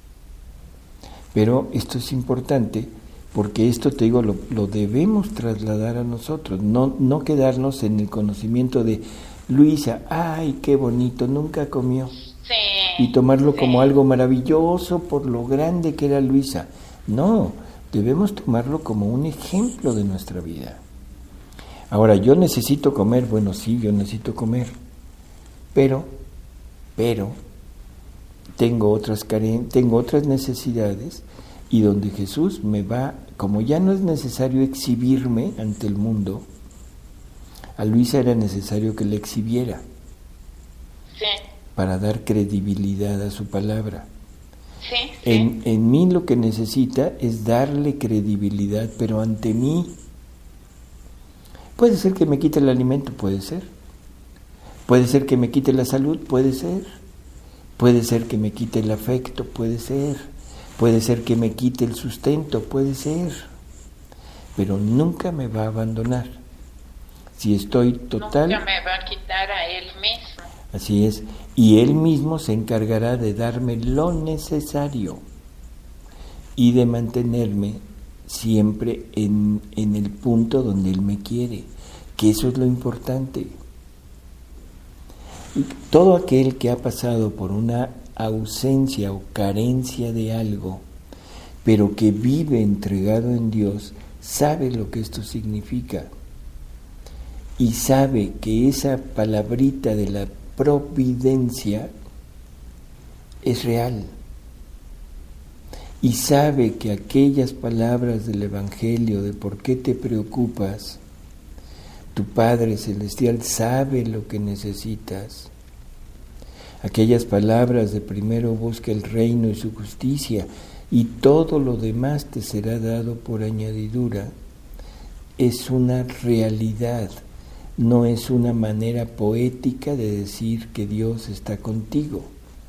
Pero esto es importante porque esto, te digo, lo, lo debemos trasladar a nosotros, no, no quedarnos en el conocimiento de Luisa, ay, qué bonito, nunca comió. Sí, y tomarlo sí. como algo maravilloso por lo grande que era Luisa. No, debemos tomarlo como un ejemplo de nuestra vida. Ahora, yo necesito comer, bueno, sí, yo necesito comer, pero, pero, tengo otras caren- tengo otras necesidades, y donde Jesús me va, como ya no es necesario exhibirme ante el mundo, a Luisa era necesario que le exhibiera. Sí. Para dar credibilidad a su palabra. Sí, sí. En, en mí lo que necesita es darle credibilidad, pero ante mí. Puede ser que me quite el alimento, puede ser. Puede ser que me quite la salud, puede ser. Puede ser que me quite el afecto, puede ser. Puede ser que me quite el sustento, puede ser. Pero nunca me va a abandonar. Si estoy total... Nunca me va a quitar a Él mismo. Así es. Y Él mismo se encargará de darme lo necesario y de mantenerme siempre en, en el punto donde Él me quiere, que eso es lo importante. Todo aquel que ha pasado por una ausencia o carencia de algo, pero que vive entregado en Dios, sabe lo que esto significa y sabe que esa palabrita de la providencia es real y sabe que aquellas palabras del Evangelio de por qué te preocupas, tu Padre Celestial sabe lo que necesitas. Aquellas palabras de primero busca el reino y su justicia y todo lo demás te será dado por añadidura, es una realidad, no es una manera poética de decir que Dios está contigo.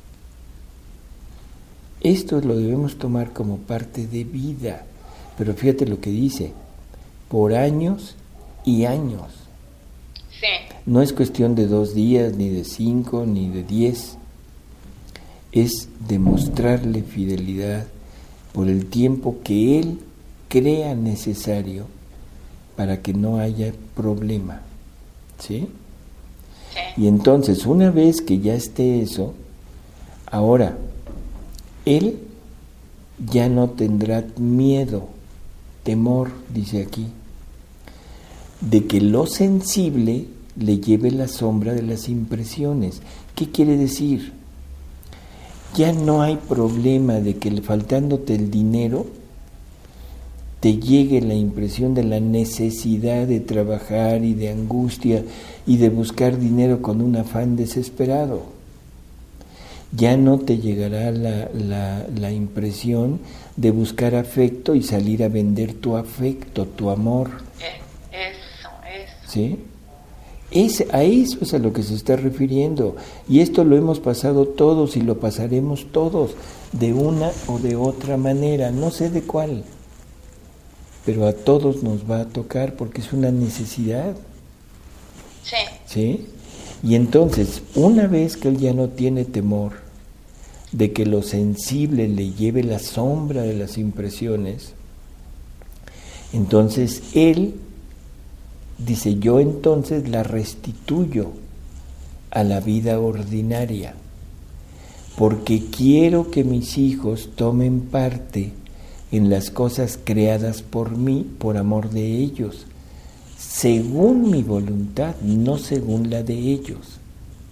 Esto lo debemos tomar como parte de vida, pero fíjate lo que dice, por años y años. Sí. No es cuestión de dos días, ni de cinco, ni de diez. Es demostrarle fidelidad por el tiempo que Él crea necesario para que no haya problema. ¿Sí? Sí. Y entonces, una vez que ya esté eso, ahora, Él ya no tendrá miedo, temor, dice aquí, de que lo sensible le lleve la sombra de las impresiones. ¿Qué quiere decir? Ya no hay problema de que faltándote el dinero te llegue la impresión de la necesidad de trabajar y de angustia y de buscar dinero con un afán desesperado. Ya no te llegará la, la, la impresión de buscar afecto y salir a vender tu afecto, tu amor. Eso, eso. ¿Sí? Es, a eso es a lo que se está refiriendo. Y esto lo hemos pasado todos y lo pasaremos todos, de una o de otra manera, no sé de cuál. Pero a todos nos va a tocar porque es una necesidad. Sí. ¿Sí? Y entonces, una vez que él ya no tiene temor de que lo sensible le lleve la sombra de las impresiones, entonces él dice, yo entonces la restituyo a la vida ordinaria, porque quiero que mis hijos tomen parte en las cosas creadas por mí, por amor de ellos, según mi voluntad, no según la de ellos.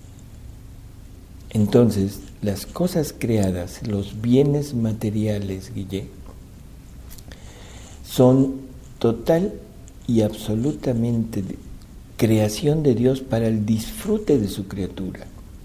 Entonces, las cosas creadas, los bienes materiales, Guille, son total y absolutamente creación de Dios para el disfrute de su criatura.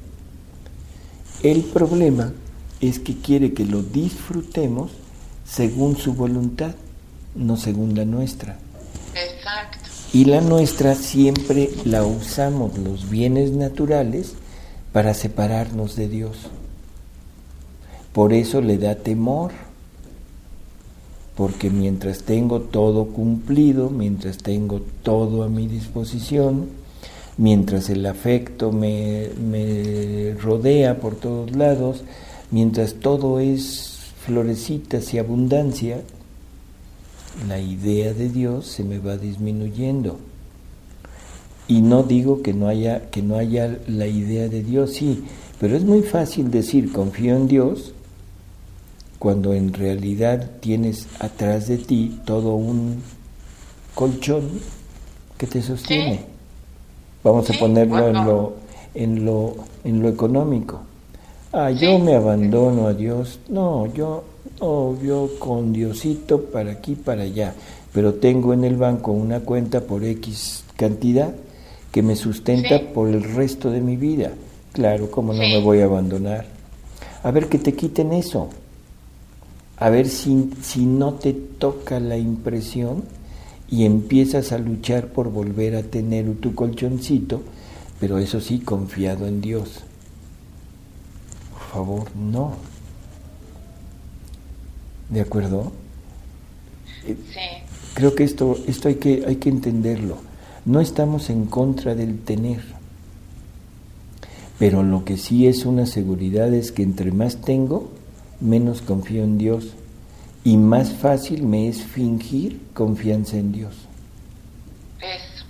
El problema es que quiere que lo disfrutemos según su voluntad, no según la nuestra. Exacto. Y la nuestra siempre la usamos, los bienes naturales, para separarnos de Dios. Por eso le da temor, porque mientras tengo todo cumplido, mientras tengo todo a mi disposición, mientras el afecto me, me rodea por todos lados, mientras todo es florecitas y abundancia, la idea de Dios se me va disminuyendo. Y no digo que no haya, que no haya la idea de Dios, sí, pero es muy fácil decir confío en Dios cuando en realidad tienes atrás de ti todo un colchón que te sostiene. Sí. Vamos sí, a ponerlo bueno. en lo, en lo, en lo económico. Ah, yo sí. me abandono a Dios. No, yo, no, yo con Diosito para aquí, para allá, pero tengo en el banco una cuenta por X cantidad que me sustenta sí. por el resto de mi vida. Claro, cómo no sí. me voy a abandonar. A ver que te quiten eso. A ver si, si no te toca la impresión y empiezas a luchar por volver a tener tu colchoncito, pero eso sí, confiado en Dios. favor, no. ¿De acuerdo? Sí. Creo que esto, esto hay que, hay que entenderlo. No estamos en contra del tener, pero lo que sí es una seguridad es que entre más tengo, menos confío en Dios y más fácil me es fingir confianza en Dios. Eso.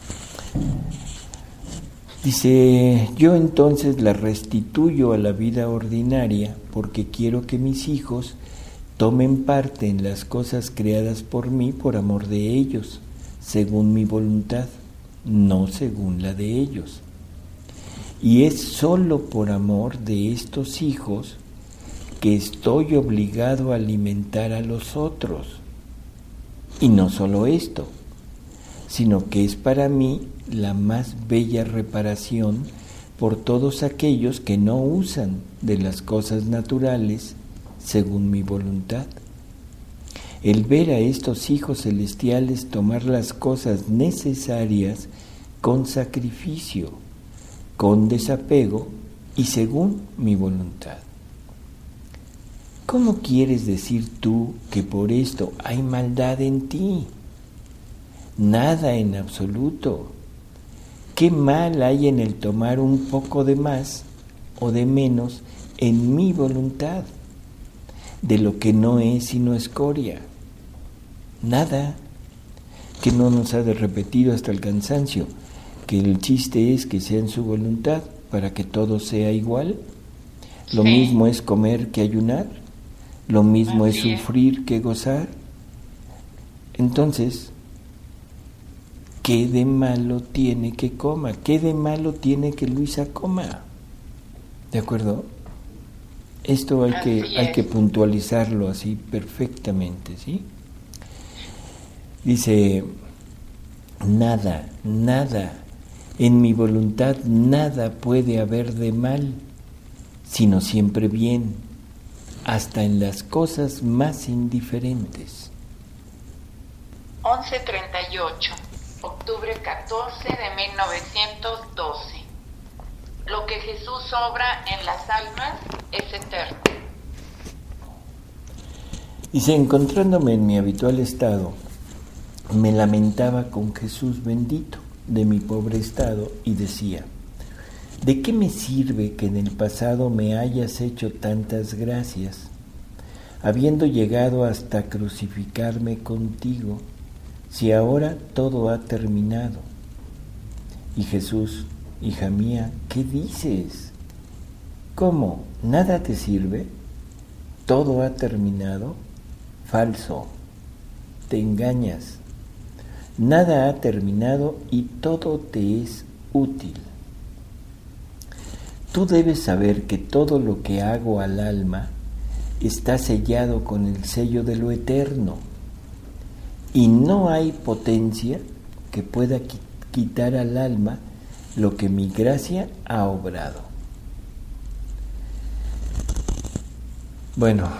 Dice, yo entonces la restituyo a la vida ordinaria porque quiero que mis hijos tomen parte en las cosas creadas por mí por amor de ellos, según mi voluntad, no según la de ellos. Y es sólo por amor de estos hijos que estoy obligado a alimentar a los otros. Y no solo esto, sino que es para mí la más bella reparación por todos aquellos que no usan de las cosas naturales según mi voluntad. El ver a estos hijos celestiales tomar las cosas necesarias con sacrificio, con desapego y según mi voluntad. ¿Cómo quieres decir tú que por esto hay maldad en ti? Nada en absoluto. ¿Qué mal hay en el tomar un poco de más o de menos en mi voluntad, de lo que no es sino escoria? Nada. Que no nos ha de repetir hasta el cansancio, que el chiste es que sea en su voluntad para que todo sea igual. Lo Sí. mismo es comer que ayunar, lo mismo Así es es. sufrir que gozar. Entonces, ¿qué de malo tiene que coma? ¿Qué de malo tiene que Luisa coma? ¿De acuerdo? Esto hay que, Así hay es. que puntualizarlo así perfectamente, ¿sí? Dice, nada, nada, en mi voluntad nada puede haber de mal, sino siempre bien, hasta en las cosas más indiferentes. once treinta y ocho, octubre catorce de mil novecientos doce. Lo que Jesús obra en las almas es eterno. Dice, encontrándome en mi habitual estado, me lamentaba con Jesús bendito de mi pobre estado y decía, ¿de qué me sirve que en el pasado me hayas hecho tantas gracias, habiendo llegado hasta crucificarme contigo, si ahora todo ha terminado? Y Jesús, hija mía, ¿qué dices? ¿Cómo? ¿Nada te sirve? ¿Todo ha terminado? Falso, te engañas. Nada ha terminado y todo te es útil. Tú debes saber que todo lo que hago al alma está sellado con el sello de lo eterno, y no hay potencia que pueda quitar al alma lo que mi gracia ha obrado. Bueno,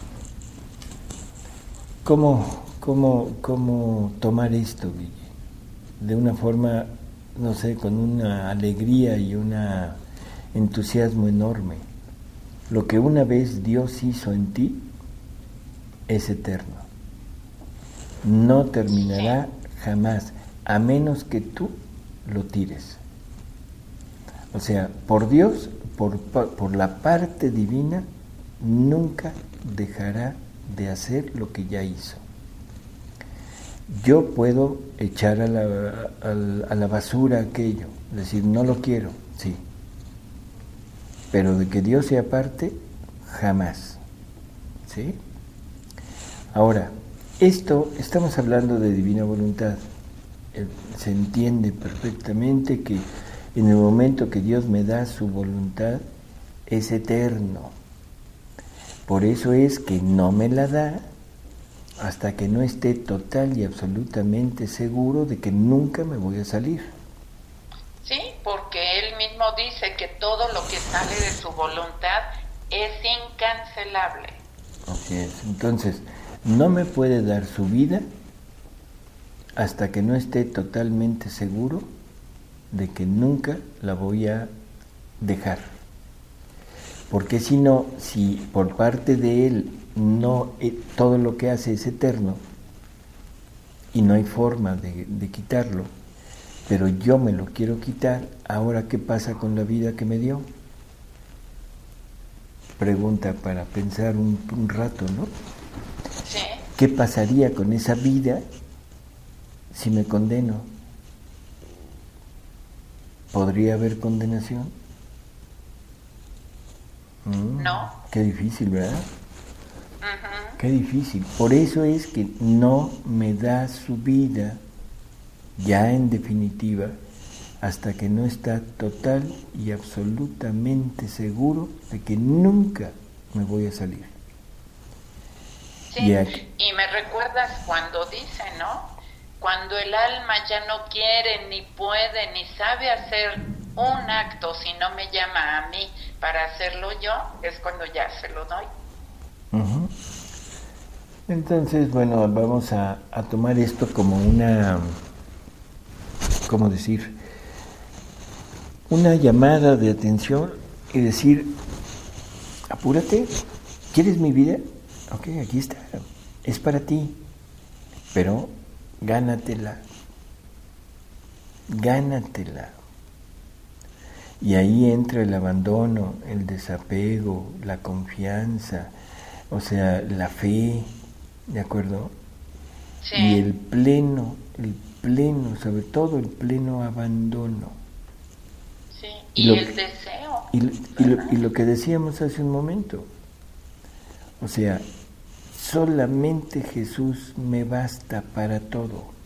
¿cómo, cómo, cómo tomar esto, Guille? De una forma, no sé, con una alegría y un entusiasmo enorme. Lo que una vez Dios hizo en ti es eterno. No terminará jamás, a menos que tú lo tires. O sea, por Dios, por, por la parte divina, nunca dejará de hacer lo que ya hizo. Yo puedo echar a la, a, a la basura aquello, decir, no lo quiero, sí. Pero de que Dios sea parte, jamás. ¿Sí? Ahora, esto, estamos hablando de divina voluntad. Eh, se entiende perfectamente que en el momento que Dios me da su voluntad, es eterno. Por eso es que no me la da hasta que no esté total y absolutamente seguro de que nunca me voy a salir. Sí, porque él mismo dice que todo lo que sale de su voluntad es incancelable. Así es. Entonces, no me puede dar su vida hasta que no esté totalmente seguro de que nunca la voy a dejar. Porque si no, si por parte de Él no, eh, todo lo que hace es eterno y no hay forma de, de quitarlo, pero yo me lo quiero quitar, ¿ahora qué pasa con la vida que me dio? Pregunta para pensar un, un rato, ¿no? Sí. ¿Qué pasaría con esa vida si me condeno? ¿Podría haber condenación? Mm, No. Qué difícil, ¿verdad? Uh-huh. Qué difícil. Por eso es que no me da su vida, ya en definitiva, hasta que no está total y absolutamente seguro de que nunca me voy a salir. Sí, Y, aquí, y me recuerdas cuando dice, ¿no? Cuando el alma ya no quiere, ni puede, ni sabe hacer un acto si no me llama a mí para hacerlo yo, es cuando ya se lo doy. Uh-huh. Entonces, bueno, vamos a, a tomar esto como una, ¿cómo decir? Una llamada de atención y decir, apúrate, ¿quieres mi vida? Ok, aquí está, es para ti, pero gánatela, gánatela. Y ahí entra el abandono, el desapego, la confianza, o sea, la fe, ¿de acuerdo? Sí. Y el pleno, el pleno, sobre todo el pleno abandono. Sí, y, y lo, el deseo. Y, y, lo, y lo que decíamos hace un momento, o sea, solamente Jesús me basta para todo.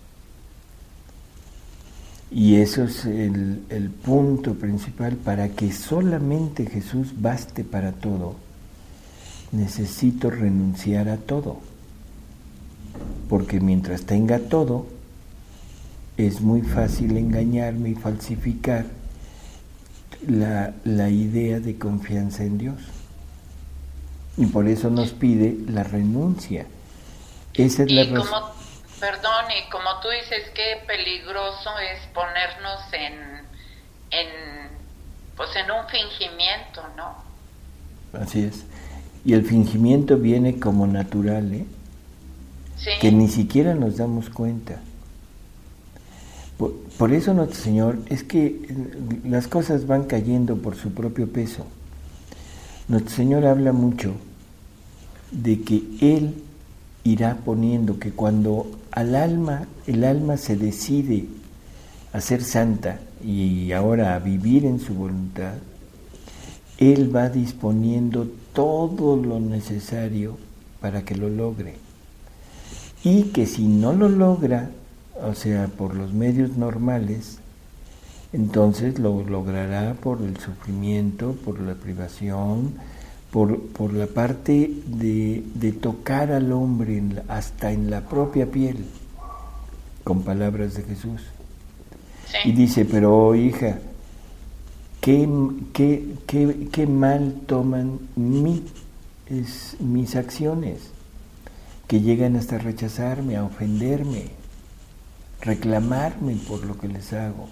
Y eso es el, el punto principal. Para que solamente Jesús baste para todo, necesito renunciar a todo. Porque mientras tenga todo, es muy fácil engañarme y falsificar la, la idea de confianza en Dios. Y por eso nos pide la renuncia. Esa es y la razón. Como, perdón, y como tú dices, qué peligroso es ponernos en, en, pues en un fingimiento, ¿no? Así es. Y el fingimiento viene como natural, ¿eh? Sí. Que ni siquiera nos damos cuenta. Por, por eso nuestro Señor, es que las cosas van cayendo por su propio peso. Nuestro Señor habla mucho de que Él irá poniendo, que cuando al alma, el alma se decide a ser santa y ahora a vivir en su voluntad, Él va disponiendo todo lo necesario para que lo logre. Y que si no lo logra, o sea, por los medios normales, entonces lo logrará por el sufrimiento, por la privación, por, por la parte de, de tocar al hombre en la, hasta en la propia piel, con palabras de Jesús. Sí. Y dice, pero hija, ¿qué, qué, qué, qué mal toman mi, es, mis acciones? Que llegan hasta rechazarme, a ofenderme, reclamarme por lo que les hago.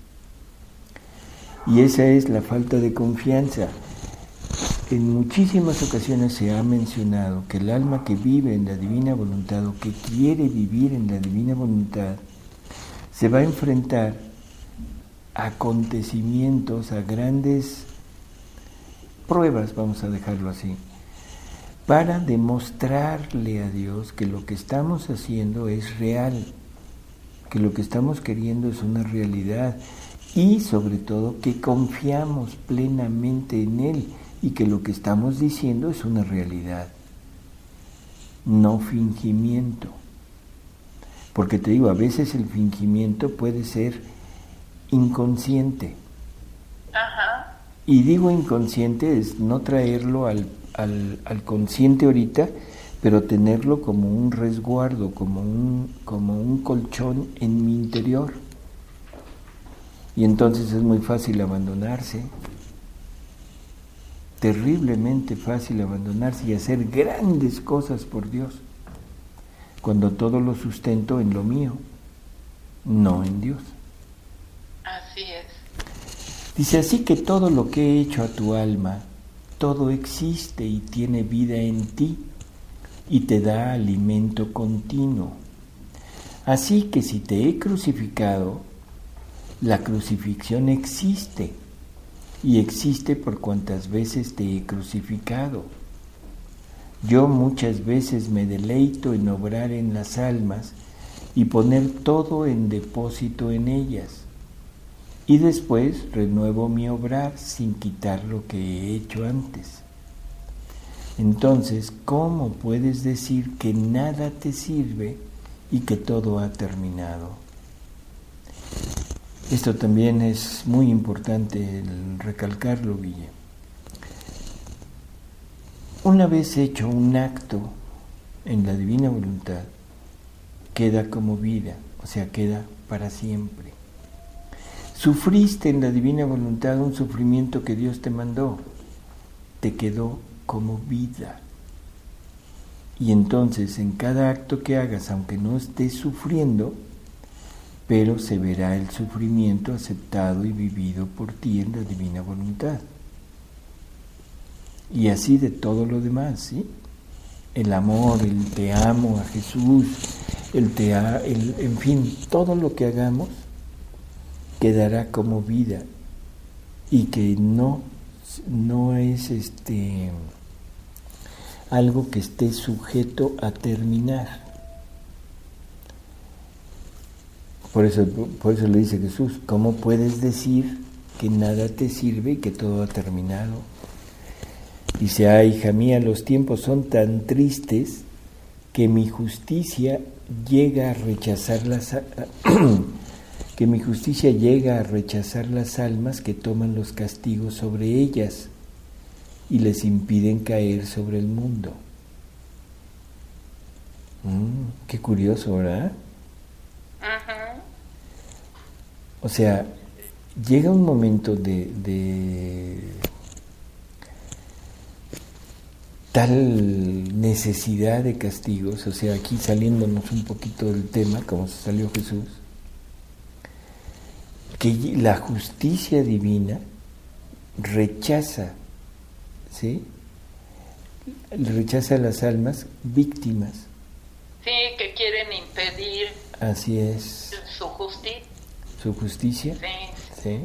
Y esa es la falta de confianza. En muchísimas ocasiones se ha mencionado que el alma que vive en la divina voluntad o que quiere vivir en la divina voluntad se va a enfrentar a acontecimientos, a grandes pruebas, vamos a dejarlo así, para demostrarle a Dios que lo que estamos haciendo es real, que lo que estamos queriendo es una realidad y sobre todo que confiamos plenamente en Él y que lo que estamos diciendo es una realidad, no fingimiento. Porque te digo, a veces el fingimiento puede ser inconsciente. Ajá. Y digo inconsciente es no traerlo al Al, al consciente ahorita, pero tenerlo como un resguardo, como un, como un colchón en mi interior. Y entonces es muy fácil abandonarse, terriblemente fácil abandonarse y hacer grandes cosas por Dios, cuando todo lo sustento en lo mío, no en Dios. Así es. Dice, así que todo lo que he hecho a tu alma, todo existe y tiene vida en ti y te da alimento continuo. Así que si te he crucificado, la crucifixión existe y existe por cuantas veces te he crucificado. Yo muchas veces me deleito en obrar en las almas y poner todo en depósito en ellas, y después renuevo mi obrar sin quitar lo que he hecho antes. Entonces, ¿cómo puedes decir que nada te sirve y que todo ha terminado? Esto también es muy importante el recalcarlo, Guille. Una vez hecho un acto en la divina voluntad, queda como vida, o sea, queda para siempre. Sufriste en la divina voluntad un sufrimiento que Dios te mandó, te quedó como vida. Y entonces en cada acto que hagas, aunque no estés sufriendo, pero se verá el sufrimiento aceptado y vivido por ti en la divina voluntad. Y así de todo lo demás, ¿sí? El amor, el te amo a Jesús, el te a, el, en fin, todo lo que hagamos quedará como vida y que no, no es este algo que esté sujeto a terminar. Por eso, por eso le dice Jesús, ¿cómo puedes decir que nada te sirve y que todo ha terminado? Dice, ah, hija mía, los tiempos son tan tristes que mi justicia llega a rechazar las que mi justicia llega a rechazar las almas que toman los castigos sobre ellas y les impiden caer sobre el mundo. Mm, qué curioso, ¿verdad? Uh-huh. O sea, llega un momento de, de tal necesidad de castigos, o sea, aquí saliéndonos un poquito del tema, como se salió Jesús, que la justicia divina rechaza, ¿sí? Rechaza a las almas víctimas. Sí, que quieren impedir. Así es. Su justicia. Su justicia. Sí. ¿Sí?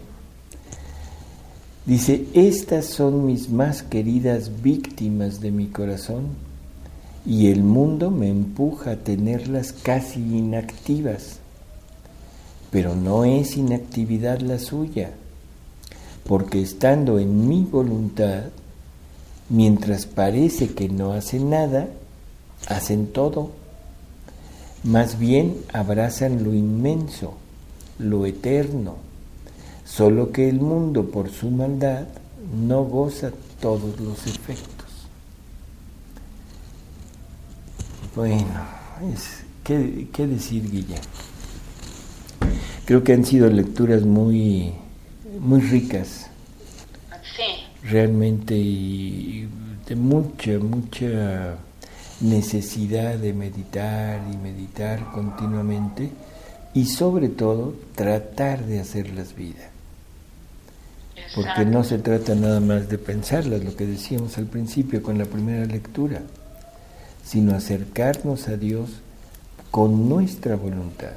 Dice, estas son mis más queridas víctimas de mi corazón y el mundo me empuja a tenerlas casi inactivas. Pero no es inactividad la suya, porque estando en mi voluntad, mientras parece que no hacen nada, hacen todo. Más bien abrazan lo inmenso, lo eterno, solo que el mundo por su maldad no goza todos los efectos. Bueno, es, ¿qué, qué decir, Guilla? Creo que han sido lecturas muy, muy ricas. Sí. Realmente, y de mucha, mucha necesidad de meditar y meditar continuamente y sobre todo tratar de hacerlas vida. Exacto. Porque no se trata nada más de pensarlas, lo que decíamos al principio con la primera lectura, sino acercarnos a Dios con nuestra voluntad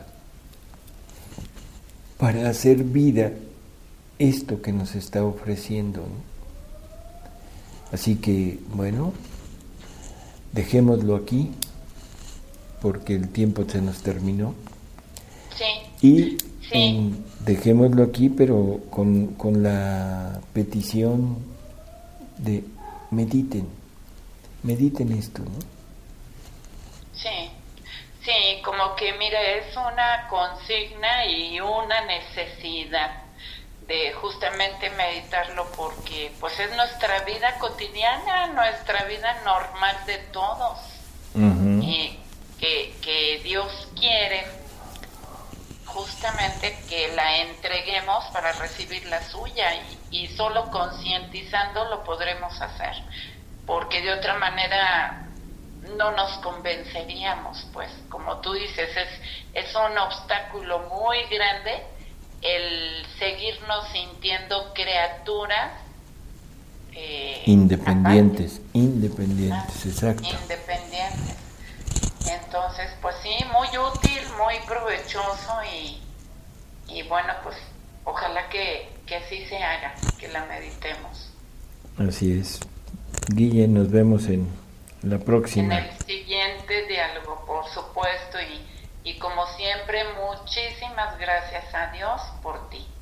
para hacer vida esto que nos está ofreciendo, ¿no? Así que, bueno, dejémoslo aquí, porque el tiempo se nos terminó. Sí. Y sí. Eh, dejémoslo aquí, pero con, con la petición de mediten, mediten esto, ¿no? Sí. Sí, como que, mira, es una consigna y una necesidad de justamente meditarlo porque pues es nuestra vida cotidiana, nuestra vida normal de todos. Uh-huh. Y que, que Dios quiere justamente que la entreguemos para recibir la suya y, y solo concientizando lo podremos hacer, porque de otra manera no nos convenceríamos, pues como tú dices, es, es un obstáculo muy grande el seguirnos sintiendo criaturas eh, independientes, aparte. independientes, Ah, exacto. Independientes. Entonces, pues sí, muy útil, muy provechoso y, y bueno, pues ojalá que, que así se haga, que la meditemos. Así es. Guille, nos vemos en la En próxima. el siguiente diálogo, por supuesto, y, y como siempre, muchísimas gracias a Dios por ti.